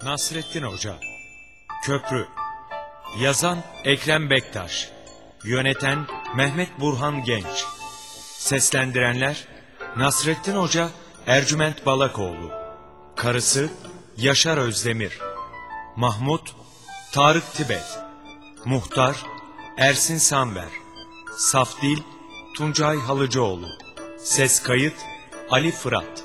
Nasrettin Hoca. Köprü. Yazan Ekrem Bektaş. Yöneten Mehmet Burhan Genç. Seslendirenler Nasrettin Hoca, Ercüment Balakoğlu. Karısı Yaşar Özdemir. Mahmut Tarık Tibet. Muhtar Ersin Sanver. Safdil Tuncay Halıcıoğlu. Ses kayıt Ali Fırat.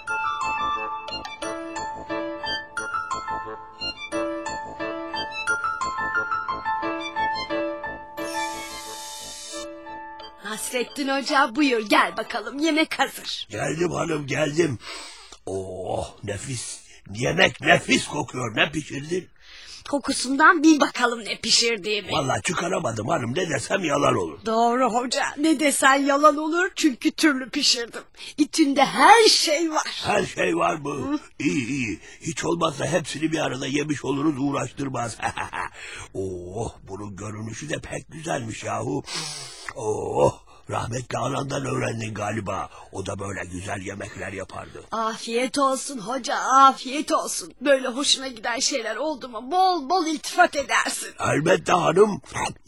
Nasrettin Hoca, buyur gel bakalım, yemek hazır. Geldim hanım, geldim. Oh, nefis. Yemek nefis kokuyor. Ne pişirdin? Kokusundan bil bakalım ne pişirdiğimi. Vallahi çıkaramadım hanım, ne desem yalan olur. Doğru hoca, ne desen yalan olur çünkü türlü pişirdim. İçinde her şey var. Her şey var mı? Hı? İyi iyi. Hiç olmazsa hepsini bir arada yemiş oluruz, uğraştırmaz. Oh, bunun görünüşü de pek güzelmiş yahu. Oh, rahmetli anandan öğrendin galiba. O da böyle güzel yemekler yapardı. Afiyet olsun hoca, afiyet olsun. Böyle hoşuna giden şeyler oldu mu bol bol iltifat edersin. Elbette hanım.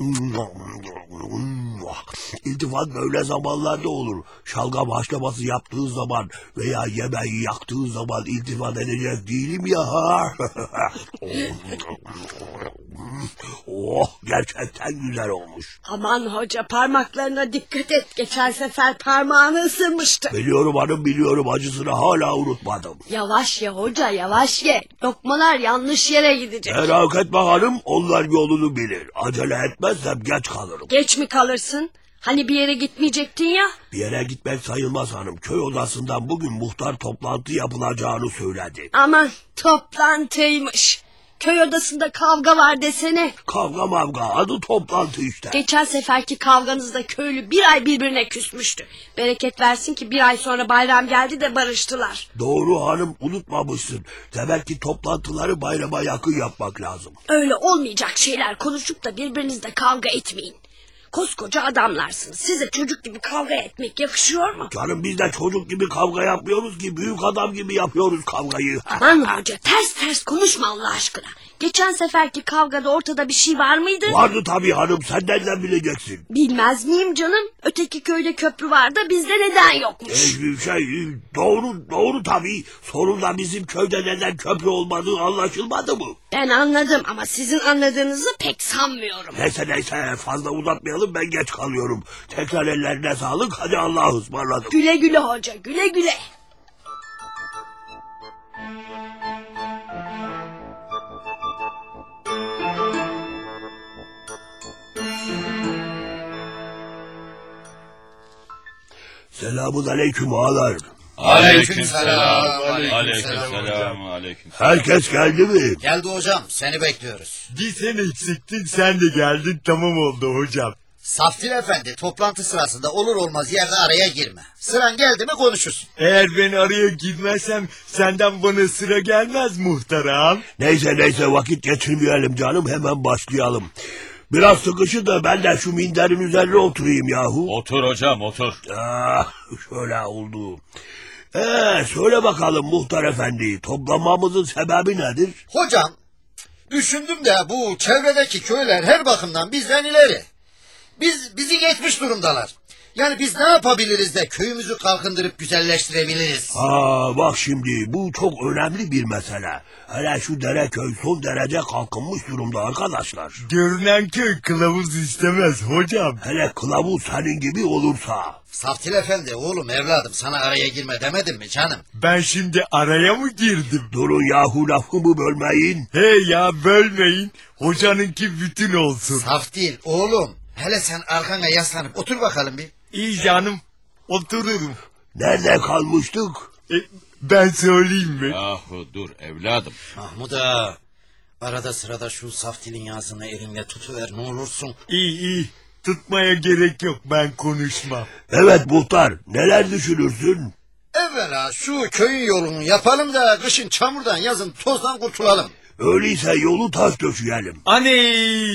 İltifat böyle zamanlarda olur. Şalgam haşlaması yaptığın zaman veya yemeği yaktığın zaman iltifat edecek değilim ya. Oh, gerçekten güzel olmuş. Aman hoca, parmaklarına dikkat et. Geçen sefer parmağını ısırmıştı. Biliyorum hanım, biliyorum, acısını hala unutmadım. Yavaş ye hoca, yavaş ye. Lokmalar yanlış yere gidecek. Merak etme hanım, onlar yolunu bilir. Acele etmezsem geç kalırım. Geç mi kalırsın? Hani bir yere gitmeyecektin ya? Bir yere gitmek sayılmaz hanım. Köy odasından bugün muhtar toplantı yapılacağını söyledi. Aman, toplantıymış. Köy odasında kavga var desene. Kavga mavga, adı toplantı işte. Geçen seferki kavganızda köylü bir ay birbirine küsmüştü. Bereket versin ki bir ay sonra bayram geldi de barıştılar. Doğru hanım, unutmamışsın. Demek ki toplantıları bayrama yakın yapmak lazım. Öyle olmayacak şeyler konuşup da birbirinizle kavga etmeyin. Koskoca adamlarsınız. Size çocuk gibi kavga etmek yakışıyor mu? Canım, biz de çocuk gibi kavga yapmıyoruz ki, büyük adam gibi yapıyoruz kavgayı. Aman hoca, ters ters konuşma Allah aşkına. Geçen seferki kavgada ortada bir şey var mıydı? Vardı tabii hanım, sen nereden bileceksin? Bilmez miyim canım? Öteki köyde köprü var da bizde neden yokmuş? Doğru tabii. Sonunda bizim köyde neden köprü olmadığı anlaşılmadı mı? Ben anladım ama sizin anladığınızı pek sanmıyorum. Neyse, fazla uzatmayalım, ben geç kalıyorum. Tekrar ellerine sağlık, hadi Allah'a ısmarladık. Güle güle hoca, güle güle. Selamun aleyküm ağalar. Aleykümselam. Aleykümselam. Herkes geldi mi? Geldi hocam, seni bekliyoruz. Bir sen eksiktin, sen de geldin, tamam oldu hocam. Safdil efendi, toplantı sırasında olur olmaz yerde araya girme. Sıran geldi mi konuşursun. Eğer ben araya girmezsem senden bana sıra gelmez muhtarım. Neyse, vakit geçirmeyelim canım, hemen başlayalım. Biraz sıkışın da ben de şu minderin üzerine oturayım yahu. Otur hocam, otur. Şöyle oldu. Söyle bakalım muhtar efendi, toplanmamızın sebebi nedir? Hocam, düşündüm de bu çevredeki köyler her bakımdan bizden ileri. Bizi geçmiş durumdalar. Yani biz ne yapabiliriz de köyümüzü kalkındırıp güzelleştirebiliriz? Bak şimdi, bu çok önemli bir mesele. Hele şu Dereköy son derece kalkınmış durumda arkadaşlar. Görünen köy kılavuz istemez hocam. Hele kılavuz senin gibi olursa. Safdil efendi, oğlum evladım, sana araya girme demedim mi canım? Ben şimdi araya mı girdim? Durun yahu, lafımı bölmeyin. Hey ya, bölmeyin. Hocanınki bütün olsun. Safdil oğlum, hele sen arkana yaslanıp otur bakalım bir. İyi canım, otururum. Nerede kalmıştık? Ben söyleyeyim mi? Yahu dur evladım. Mahmud ağa, arada sırada şu Safdil'in yazını elinle tutuver ne olursun. İyi, tutmaya gerek yok, ben konuşmam. Evet muhtar, neler düşünürsün? Evvela şu köyün yolunu yapalım da kışın çamurdan yazın tozdan kurtulalım. Öyleyse yolu taş döşeyelim. Aney,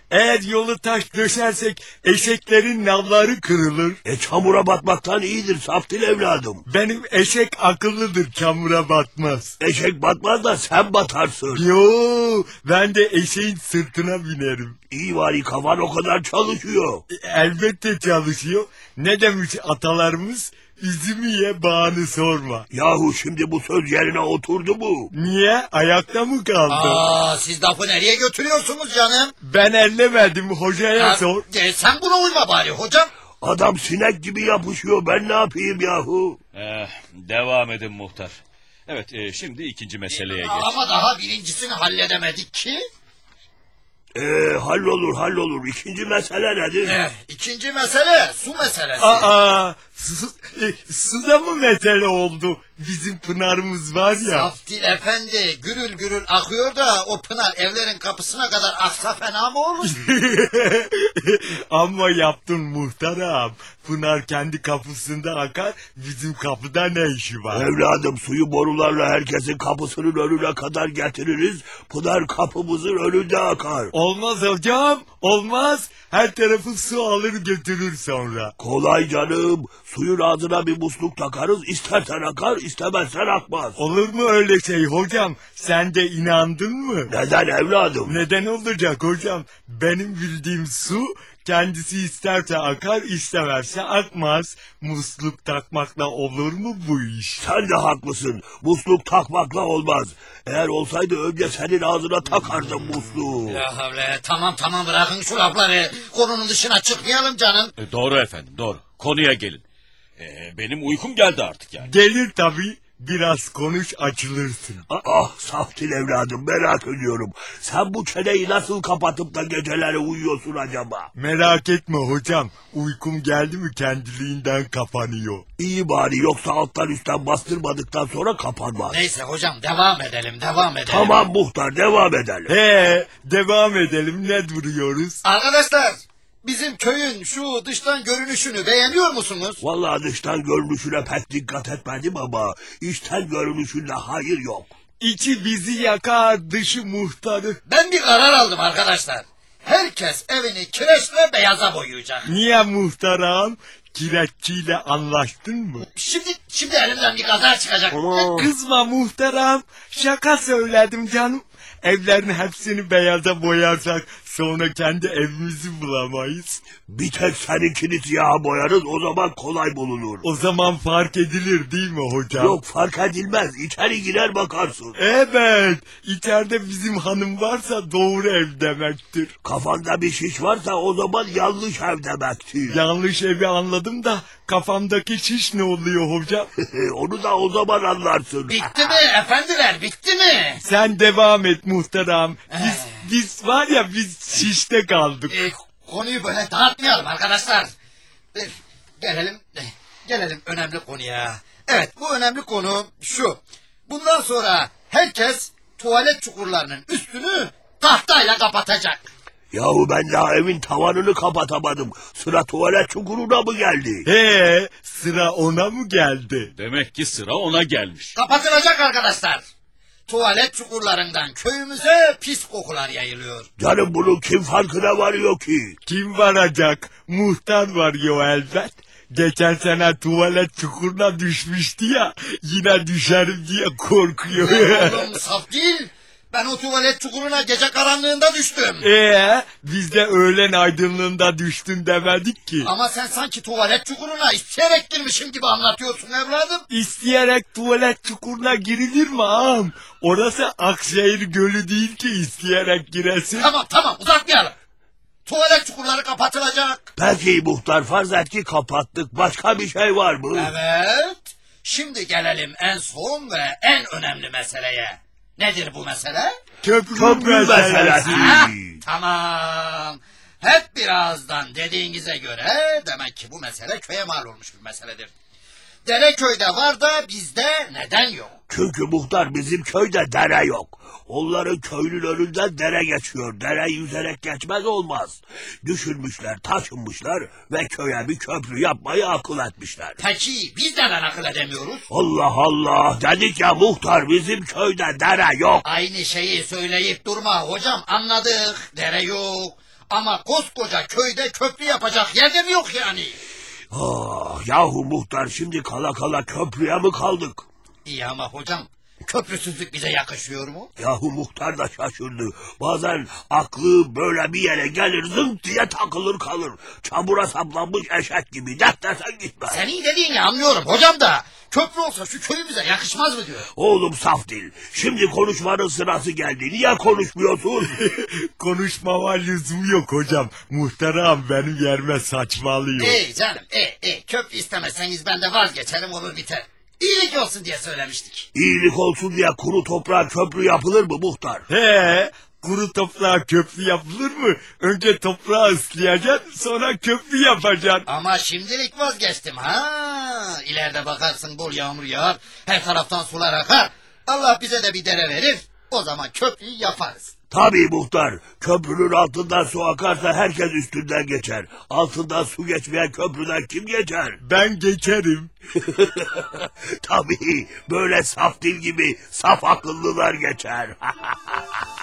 Eğer yolu taş döşersek eşeklerin nalları kırılır. Çamura batmaktan iyidir Saftil evladım. Benim eşek akıllıdır, çamura batmaz. Eşek batmaz da sen batarsın. Yo, ben de eşeğin sırtına binerim. İyi var, kafan o kadar çalışıyor. Elbette çalışıyor. Ne demiş atalarımız? Üzümü ye, bağını sorma. Yahu şimdi bu söz yerine oturdu mu? Niye? Ayakta mı kaldı? Aa, siz lafı nereye götürüyorsunuz canım? Ben ellemedim, hocaya sor. Sen buna uyma bari hocam. Adam sinek gibi yapışıyor, ben ne yapayım yahu? Devam edin muhtar. Evet, şimdi ikinci meseleye geç. Ama daha birincisini halledemedik ki. Hallolur. İkinci mesele nedir? İkinci mesele su meselesi. Suda mı mesele oldu? Bizim pınarımız var ya. Saftil efendi gürül gürül akıyor da o pınar evlerin kapısına kadar aksa fena mı olur? Ama yaptın muhtarım. Pınar kendi kapısında akar, bizim kapıda ne işi var? Evladım, suyu borularla herkesin kapısının önüne kadar getiririz. Pınar kapımızın önünde akar. Olmaz hocam, olmaz. Her tarafı su alır götürür sonra. Kolay canım. Suyun ağzına bir musluk takarız. İstersen akar, istemezsen akmaz. Olur mu öyle şey hocam? Sen de inandın mı? Neden evladım? Neden olacak hocam? Benim bildiğim su kendisi isterse akar, istemezse akmaz. Musluk takmakla olur mu bu iş? Sen de haklısın. Musluk takmakla olmaz. Eğer olsaydı önce senin ağzına takardım musluğu. Ya havle, tamam bırakın şu lafları. Konunun dışına çıkmayalım canım. Doğru efendim, doğru. Konuya gelin. Benim uykum geldi artık yani. Gelir tabii. Biraz konuş, açılırsın. Saftil evladım, merak ediyorum. Sen bu çeneyi nasıl kapatıp da geceleri uyuyorsun acaba? Merak etme hocam. Uykum geldi mi kendiliğinden kapanıyor. İyi bari, yoksa alttan üstten bastırmadıktan sonra kapanmaz. Neyse hocam devam edelim. Tamam muhtar, devam edelim. Devam edelim, ne duruyoruz? Arkadaşlar, bizim köyün şu dıştan görünüşünü beğeniyor musunuz? Vallahi dıştan görünüşüne pek dikkat etmedim ama içten görünüşünde hayır yok. İçi bizi yakar, dışı muhtarı. Ben bir karar aldım arkadaşlar. Herkes evini kireçle beyaza boyayacak. Niye muhtaram? Kireççiyle anlaştın mı? Şimdi elimden bir kaza çıkacak. Kızma muhtaram. Şaka söyledim canım. Evlerin hepsini beyaza boyarsak sonra kendi evimizi bulamayız. Bir tek seninkini siyaha boyarız, o zaman kolay bulunur. O zaman fark edilir değil mi hocam? Yok, fark edilmez, içeri girer bakarsın. Evet, içeride bizim hanım varsa doğru ev demektir. Kafanda bir şiş varsa o zaman yanlış ev demektir. Yanlış evi anladım da kafamdaki şiş ne oluyor hocam? Onu da o zaman anlarsın. Bitti mi efendiler, bitti mi? Sen devam et muhtaram. Biz var ya, biz şişte kaldık. Konuyu böyle dağıtmayalım arkadaşlar. Gelelim önemli konuya. Evet, bu önemli konu şu. Bundan sonra herkes tuvalet çukurlarının üstünü tahtayla kapatacak. Yahu ben daha evin tavanını kapatamadım. Sıra tuvalet çukuruna mı geldi? Sıra ona mı geldi? Demek ki sıra ona gelmiş. Kapatılacak arkadaşlar. Tuvalet çukurlarından köyümüze pis kokular yayılıyor. Canım, bunun kim farkına varıyor ki? Kim varacak? Muhtar varıyor elbet. Geçen sene tuvalet çukuruna düşmüştü ya. Yine düşerim diye korkuyor. Oğlum saf değil. Ben o tuvalet çukuruna gece karanlığında düştüm. Biz de öğlen aydınlığında düştün demedik ki. Ama sen sanki tuvalet çukuruna isteyerek girmişim gibi anlatıyorsun evladım. İsteyerek tuvalet çukuruna girilir mi ağam? Orası Akşehir Gölü değil ki isteyerek giresin. Tamam uzatmayalım. Tuvalet çukurları kapatılacak. Peki muhtar, farz et ki kapattık. Başka bir şey var mı? Evet. Şimdi gelelim en son ve en önemli meseleye. Nedir bu mesele? Köprü meselesi. Tamam. Hep birazdan dediğinize göre demek ki bu mesele köye mal olmuş bir meseledir. Dereköy'de var da bizde neden yok? Çünkü muhtar, bizim köyde dere yok. Onların köyünün önünden dere geçiyor. Dere yüzerek geçmez olmaz. Düşünmüşler, taşınmışlar ve köye bir köprü yapmayı akıl etmişler. Peki biz neden akıl edemiyoruz? Allah Allah, dedik ya muhtar, bizim köyde dere yok. Aynı şeyi söyleyip durma hocam, anladık. Dere yok. Ama koskoca köyde köprü yapacak yer mi yok yani? Ah, yahu muhtar, şimdi kala kala köprüye mi kaldık? İyi ama hocam, köprüsüzlük bize yakışıyor mu? Yahu muhtar da şaşırdı. Bazen aklı böyle bir yere gelir, zınk diye takılır kalır. Çamura saplanmış eşek gibi, dert desen gitme. Senin dediğini anlıyorum hocam da, köprü olsa şu köyümüze yakışmaz mı diyor. Oğlum saf dil, şimdi konuşmanın sırası geldi. Niye konuşmuyorsun? Konuşmama lüzum yok hocam. Muhterem benim yerime saçmalıyor. İyi canım, köprü istemezseniz ben de vazgeçerim, olur biter. İyilik olsun diye söylemiştik. İyilik olsun diye kuru toprağa köprü yapılır mı muhtar? He, kuru toprağa köprü yapılır mı? Önce toprağı ıslayacaksın, sonra köprü yapacaksın. Ama şimdilik vazgeçtim ha. İleride bakarsın bol yağmur yağar, her taraftan sular akar. Allah bize de bir dere verir, o zaman köprüyü yaparız. Tabii muhtar, köprünün altından su akarsa herkes üstünden geçer. Altından su geçmeyen köprüden kim geçer? Ben geçerim. Tabii, böyle saf dil gibi saf akıllılar geçer.